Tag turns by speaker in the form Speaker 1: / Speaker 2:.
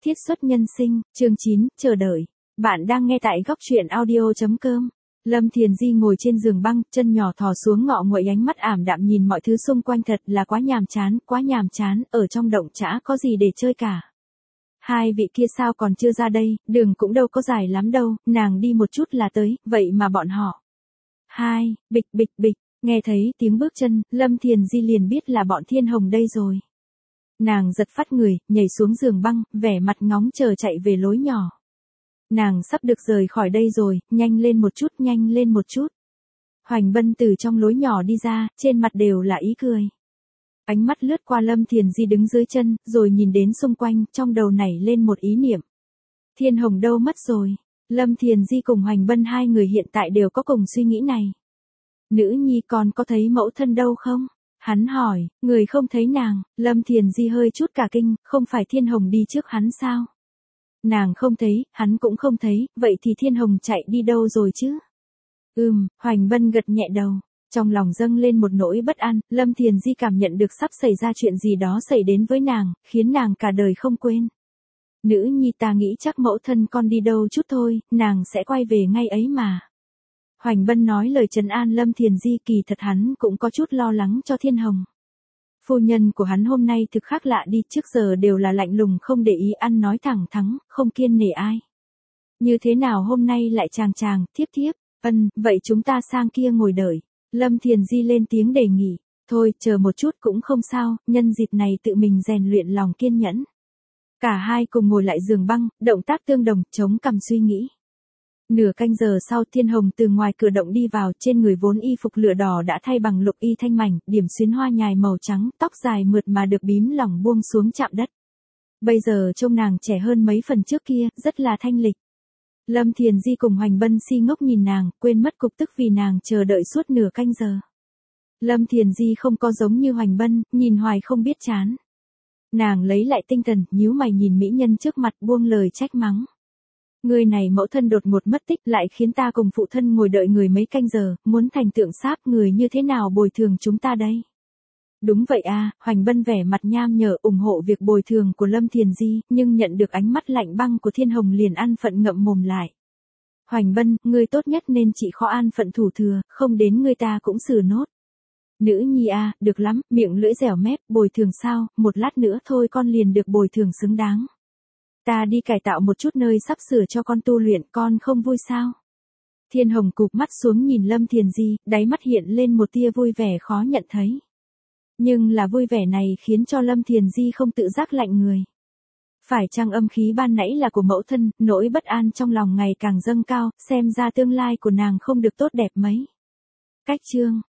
Speaker 1: Thiết xuất nhân sinh, chương 9, chờ đợi. Bạn đang nghe tại góc truyện audio.com. Lâm Thiền Di ngồi trên giường băng, chân nhỏ thò xuống ngọ nguậy, ánh mắt ảm đạm nhìn mọi thứ xung quanh, thật là quá nhàm chán, ở trong động chả có gì để chơi cả. Hai vị kia sao còn chưa ra đây, đường cũng đâu có dài lắm đâu, nàng đi một chút là tới, vậy mà bọn họ. Bịch, nghe thấy tiếng bước chân, Lâm Thiền Di liền biết là bọn Thiên Hồng đây rồi. Nàng giật phát người, nhảy xuống giường băng, vẻ mặt ngóng chờ chạy về lối nhỏ. Nàng sắp được rời khỏi đây rồi, nhanh lên một chút. Hoành Bân từ trong lối nhỏ đi ra, trên mặt đều là ý cười. Ánh mắt lướt qua Lâm Thiền Di đứng dưới chân, rồi nhìn đến xung quanh, trong đầu nảy lên một ý niệm. Thiên Hồng đâu mất rồi? Lâm Thiền Di cùng Hoành Bân hai người hiện tại đều có cùng suy nghĩ này. Nữ nhi con có thấy mẫu thân đâu không? Hắn hỏi, người không thấy nàng, Lâm Thiền Di hơi chút cả kinh, không phải Thiên Hồng đi trước hắn sao? Nàng không thấy, hắn cũng không thấy, vậy thì Thiên Hồng chạy đi đâu rồi chứ? Hoành Bân gật nhẹ đầu, trong lòng dâng lên một nỗi bất an, Lâm Thiền Di cảm nhận được sắp xảy ra chuyện gì đó xảy đến với nàng, khiến nàng cả đời không quên. Nữ nhi ta nghĩ chắc mẫu thân con đi đâu chút thôi, nàng sẽ quay về ngay ấy mà. Hoành Bân nói lời trấn an Lâm Thiền Di, kỳ thật hắn cũng có chút lo lắng cho Thiên Hồng. Phu nhân của hắn hôm nay thực khác lạ đi, trước giờ đều là lạnh lùng không để ý, ăn nói thẳng thắn, không kiêng nể ai. Như thế nào hôm nay lại chàng, thiếp, vậy chúng ta sang kia ngồi đợi. Lâm Thiền Di lên tiếng đề nghị, thôi chờ một chút cũng không sao, nhân dịp này tự mình rèn luyện lòng kiên nhẫn. Cả hai cùng ngồi lại giường băng, động tác tương đồng, chống cằm suy nghĩ. Nửa canh giờ sau, Thiên Hồng từ ngoài cửa động đi vào, trên người vốn y phục lửa đỏ đã thay bằng lục y thanh mảnh, điểm xuyến hoa nhài màu trắng, tóc dài mượt mà được bím lỏng buông xuống chạm đất. Bây giờ trông nàng trẻ hơn mấy phần trước kia, rất là thanh lịch. Lâm Thiền Di cùng Hoành Bân si ngốc nhìn nàng, quên mất cục tức vì nàng chờ đợi suốt nửa canh giờ. Lâm Thiền Di không có giống như Hoành Bân, nhìn hoài không biết chán. Nàng lấy lại tinh thần, nhíu mày nhìn mỹ nhân trước mặt, buông lời trách mắng. Người này mẫu thân đột ngột mất tích, lại khiến ta cùng phụ thân ngồi đợi người mấy canh giờ, muốn thành tượng sáp, người như thế nào bồi thường chúng ta đây? Đúng vậy à, Hoành Bân vẻ mặt nham nhở ủng hộ việc bồi thường của Lâm Thiền Di, nhưng nhận được ánh mắt lạnh băng của Thiên Hồng liền ăn phận ngậm mồm lại. Hoành Bân, ngươi tốt nhất nên chỉ khó an phận thủ thừa, không đến người ta cũng xử nốt. Nữ nhi à, được lắm, miệng lưỡi dẻo mép, bồi thường sao, một lát nữa thôi con liền được bồi thường xứng đáng. Ta đi cải tạo một chút nơi sắp sửa cho con tu luyện, con không vui sao? Thiên Hồng cụp mắt xuống nhìn Lâm Thiền Di, đáy mắt hiện lên một tia vui vẻ khó nhận thấy. Nhưng là vui vẻ này khiến cho Lâm Thiền Di không tự giác lạnh người. Phải chăng âm khí ban nãy là của mẫu thân, nỗi bất an trong lòng ngày càng dâng cao, xem ra tương lai của nàng không được tốt đẹp mấy. Cách chương